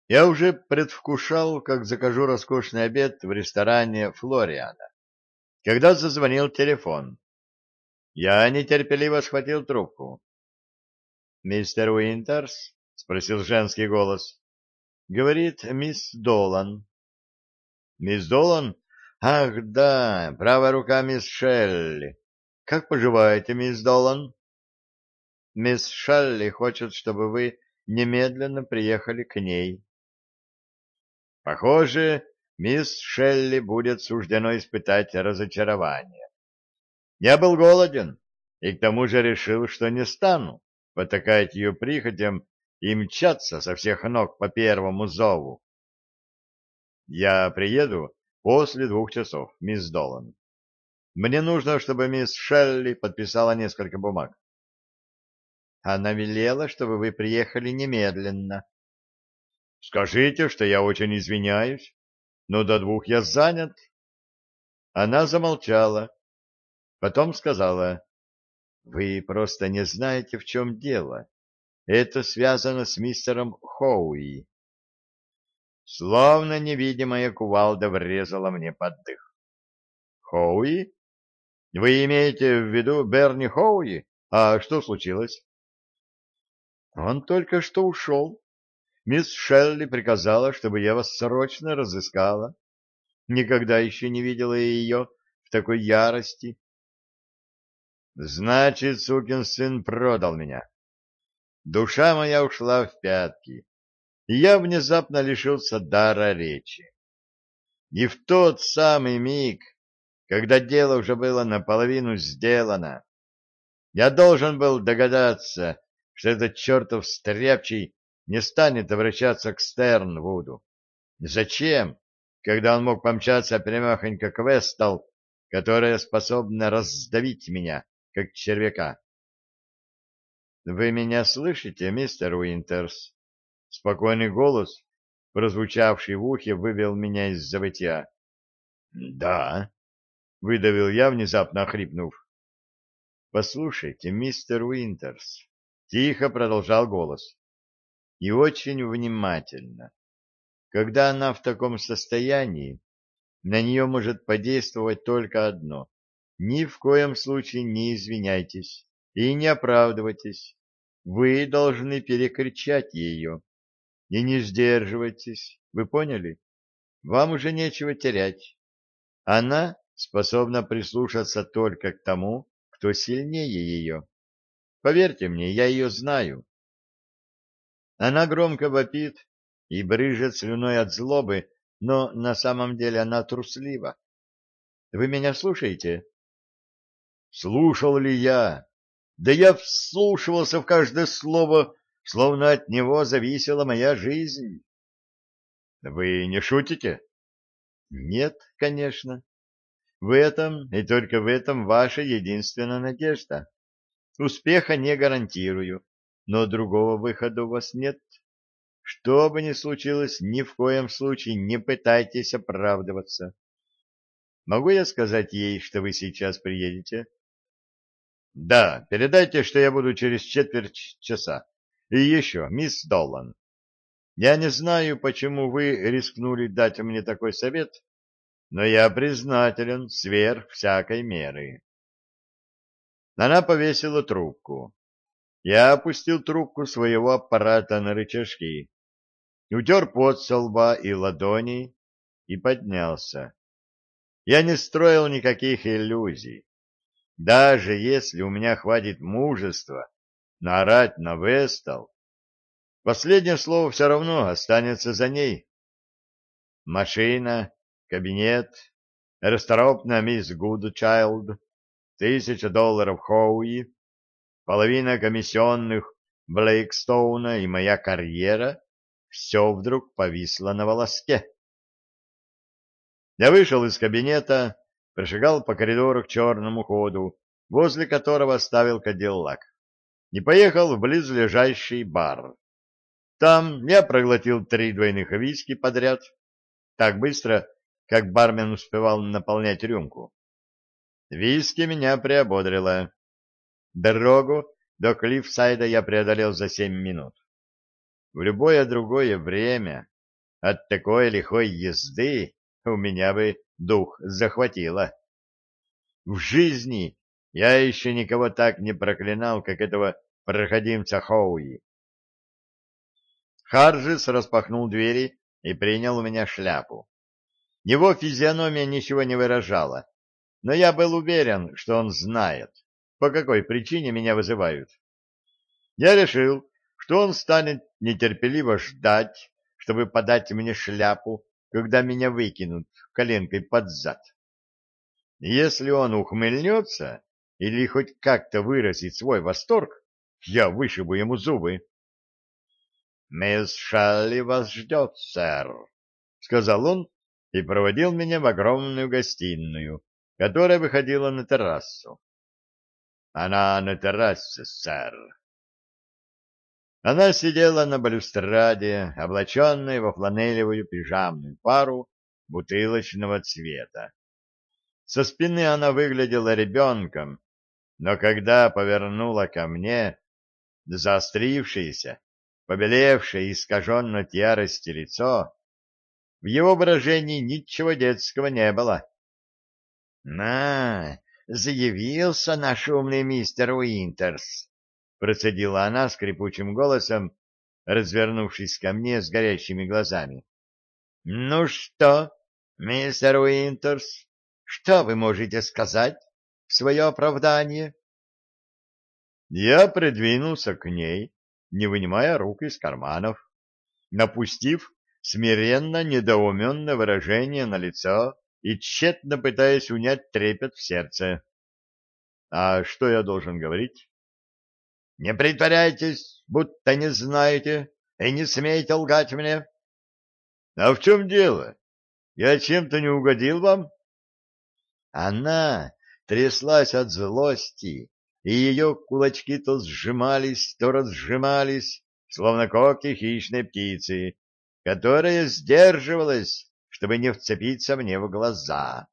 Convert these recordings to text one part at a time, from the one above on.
Я уже предвкушал, как закажу роскошный обед в ресторане Флориана, когда зазвонил телефон. Я нетерпеливо схватил трубку. «Мистер Уинтерс?» — спросил женский голос. Говорит мисс Долан. «Мисс Долан? Ах, да, правая рука мисс Шелли. Как поживаете, мисс Долан?» «Мисс Шелли хочет, чтобы вы немедленно приехали к ней». Похоже, мисс Шелли будет суждено испытать разочарование. Я был голоден и к тому же решил, что не стану потакать ее прихотям и мчаться со всех ног по первому зову. Я приеду после 2 часов, мисс Долан. Мне нужно, чтобы мисс Шелли подписала несколько бумаг. Она велела, чтобы вы приехали немедленно. Скажите, что я очень извиняюсь, но до 2 я занят. Она замолчала, потом сказала: «Вы просто не знаете, в чем дело. Это связано с мистером Хоуи». Словно невидимая кувалда врезала мне под дых. «Хоуи? Вы имеете в виду Берни Хоуи? А что случилось?» «Он только что ушел. Мисс Шелли приказала, чтобы я вас срочно разыскала. Никогда еще не видела ее в такой ярости». «Значит, сукин сын продал меня». Душа моя ушла в пятки, и я внезапно лишился дара речи. И в тот самый миг, когда дело уже было наполовину сделано, я должен был догадаться, что этот чертов стряпчий не станет обращаться к Стернвуду. Зачем, когда он мог помчаться прямехонько к Вестал, которая способна раздавить меня, как червяка? — Вы меня слышите, мистер Уинтерс? Спокойный голос, прозвучавший в ухе, вывел меня из забытья. — Да, — выдавил я, внезапно охрипнув. — Послушайте, мистер Уинтерс, — тихо продолжал голос, — и очень внимательно. Когда она в таком состоянии, на нее может подействовать только одно. Ни в коем случае не извиняйтесь и не оправдывайтесь. Вы должны перекричать ее. И не сдерживайтесь. Вы поняли? Вам уже нечего терять. Она способна прислушаться только к тому, кто сильнее ее. Поверьте мне, я ее знаю. Она громко вопит и брызжет слюной от злобы, но на самом деле она труслива. Вы меня слушаете? Слушал ли я? Да я вслушивался в каждое слово, словно от него зависела моя жизнь. Вы не шутите? Нет, конечно. В этом и только в этом ваша единственная надежда. Успеха не гарантирую, но другого выхода у вас нет. Что бы ни случилось, ни в коем случае не пытайтесь оправдываться. Могу я сказать ей, что вы сейчас приедете? Да, передайте, что я буду через четверть часа. И еще, мисс Доллан, я не знаю, почему вы рискнули дать мне такой совет, но я признателен сверх всякой меры. Она повесила трубку. Я опустил трубку своего аппарата на рычажки, утер пот со лба и ладоней и поднялся. Я не строил никаких иллюзий. Даже если у меня хватит мужества наорать на Вестал, последнее слово все равно останется за ней. Машина, кабинет, расторопная мисс Гудчайлд, $1000 Хоуи, половина комиссионных Блейкстоуна и моя карьера — все вдруг повисло на волоске. Я вышел из кабинета, прошагал по коридору к черному ходу, возле которого оставил Кадиллак, и поехал в близлежащий бар. Там я проглотил 3 двойных виски подряд, так быстро, как бармен успевал наполнять рюмку. Виски меня приободрило. Дорогу до Клиффсайда я преодолел за 7 минут. В любое другое время от такой лихой езды у меня бы дух захватило. В жизни я еще никого так не проклинал, как этого проходимца Хоуи. Харджис распахнул двери и принял у меня шляпу. Его физиономия ничего не выражала, но я был уверен, что он знает, по какой причине меня вызывают. Я решил, что он станет нетерпеливо ждать, чтобы подать мне шляпу, когда меня выкинут коленкой под зад. Если он ухмыльнется или хоть как-то выразит свой восторг, я вышибу ему зубы. — Мисс Шалли вас ждет, сэр, — сказал он и проводил меня в огромную гостиную, которая выходила на террасу. — Она на террасе, сэр. Она сидела на балюстраде, облаченной во фланелевую пижамную пару бутылочного цвета. Со спины она выглядела ребенком, но когда повернула ко мне заострившееся, побелевшее и искаженное от ярости лицо, в его выражении ничего детского не было. — заявился наш умный мистер Уинтерс, — процедила она скрипучим голосом, развернувшись ко мне с горящими глазами. — Ну что, мистер Уинтерс, что вы можете сказать в свое оправдание? Я придвинулся к ней, не вынимая рук из карманов, напустив смиренно недоуменное выражение на лицо и тщетно пытаясь унять трепет в сердце. А что я должен говорить? — Не притворяйтесь, будто не знаете, и не смейте лгать мне. — А в чем дело? Я чем-то не угодил вам? Она тряслась от злости, и ее кулачки то сжимались, то разжимались, словно когти хищной птицы, которая сдерживалась, чтобы не вцепиться мне в глаза.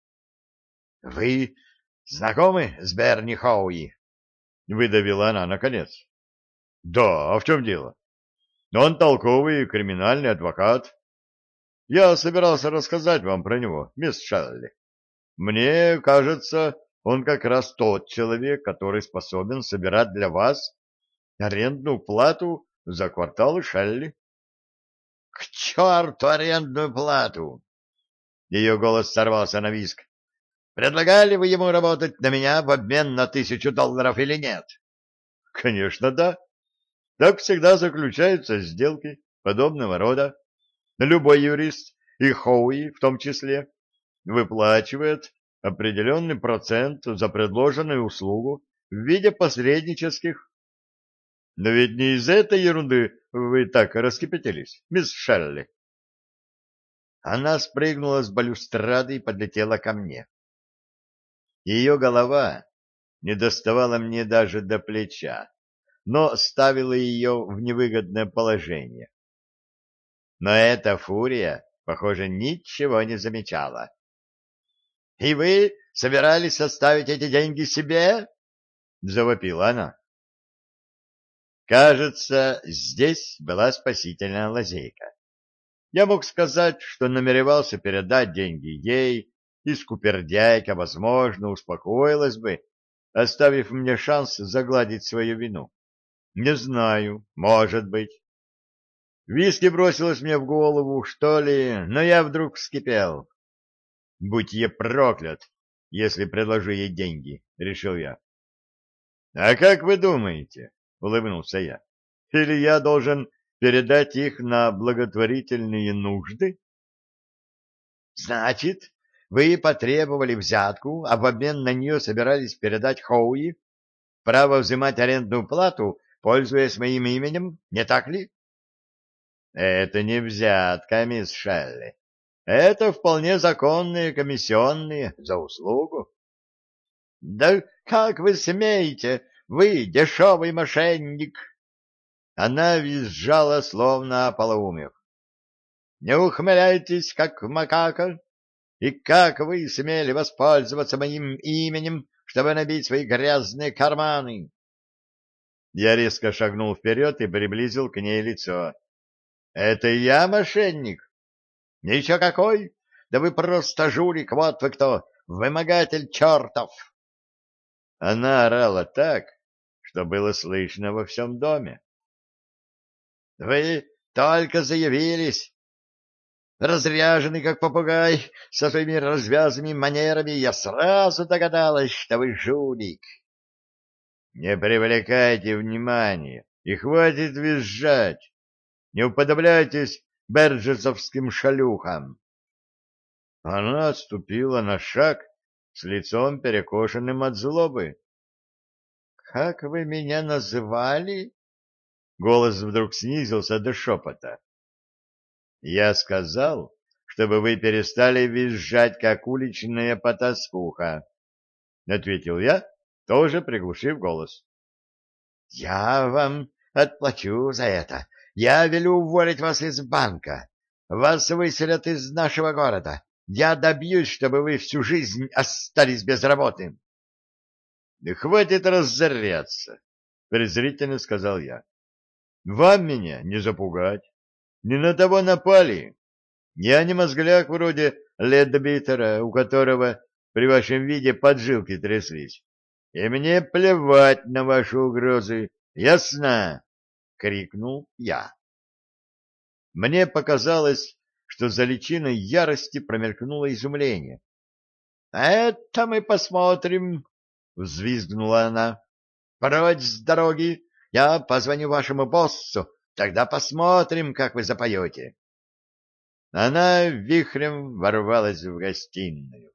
— Вы знакомы с Берни Хоуи? — выдавила она наконец. — Да, а в чем дело? Он толковый криминальный адвокат. Я собирался рассказать вам про него, мисс Шелли. Мне кажется, он как раз тот человек, который способен собирать для вас арендную плату за кварталы Шелли. — К черту арендную плату! Ее голос сорвался на визг. — Предлагали вы ему работать на меня в обмен на $1000 или нет? — Конечно, да. Так всегда заключаются сделки подобного рода. Любой юрист, и Хоуи в том числе, выплачивает определенный процент за предложенную услугу в виде посреднических. Но ведь не из этой ерунды вы так раскипятились, мисс Шелли. Она спрыгнула с балюстрады и подлетела ко мне. Ее голова не доставала мне даже до плеча, но ставила ее в невыгодное положение. Но эта фурия, похоже, ничего не замечала. — И вы собирались оставить эти деньги себе? — завопила она. Кажется, здесь была спасительная лазейка. Я мог сказать, что намеревался передать деньги ей, и скупердяйка, возможно, успокоилась бы, оставив мне шанс загладить свою вину. Не знаю, может быть. Виски бросилось мне в голову, что ли, но я вдруг вскипел. Будь я проклят, если предложу ей деньги, — решил я. — А как вы думаете? — улыбнулся я. — Или я должен передать их на благотворительные нужды? — Значит, вы потребовали взятку, а в обмен на нее собирались передать Хоуи право взимать арендную плату, пользуясь моим именем, не так ли? — Это не взятка, мисс Шелли. Это вполне законные комиссионные за услугу. — Да как вы смеете, вы дешевый мошенник! Она визжала, словно ополоумев. — Не ухмыляйтесь, как макака! И как вы смели воспользоваться моим именем, чтобы набить свои грязные карманы? Я резко шагнул вперед и приблизил к ней лицо. — Это я мошенник? Ничего какой! Да вы просто жулик, вот вы кто! Вымогатель чертов! Она орала так, что было слышно во всем доме. — Вы только заявились, разряженный, как попугай, со своими развязными манерами, я сразу догадалась, что вы жулик. — Не привлекайте внимания и хватит визжать. Не уподобляйтесь берджесовским шалюхам. Она отступила на шаг с лицом перекошенным от злобы. — Как вы меня называли? Голос вдруг снизился до шепота. — Я сказал, чтобы вы перестали визжать, как уличная потаскуха, — ответил я, тоже приглушив голос. — Я вам отплачу за это. Я велю уволить вас из банка. Вас выселят из нашего города. Я добьюсь, чтобы вы всю жизнь остались без работы. — Да хватит разоряться, — презрительно сказал я. — Вам меня не запугать. Не на того напали. Я не мозгляк вроде Ледбитера, у которого при вашем виде поджилки тряслись. И мне плевать на ваши угрозы. Ясно? — крикнул я. Мне показалось, что за личиной ярости промелькнуло изумление. — Это мы посмотрим, — взвизгнула она. — Прочь с дороги! Я позвоню вашему боссу, тогда посмотрим, как вы запоете. Она вихрем ворвалась в гостиную.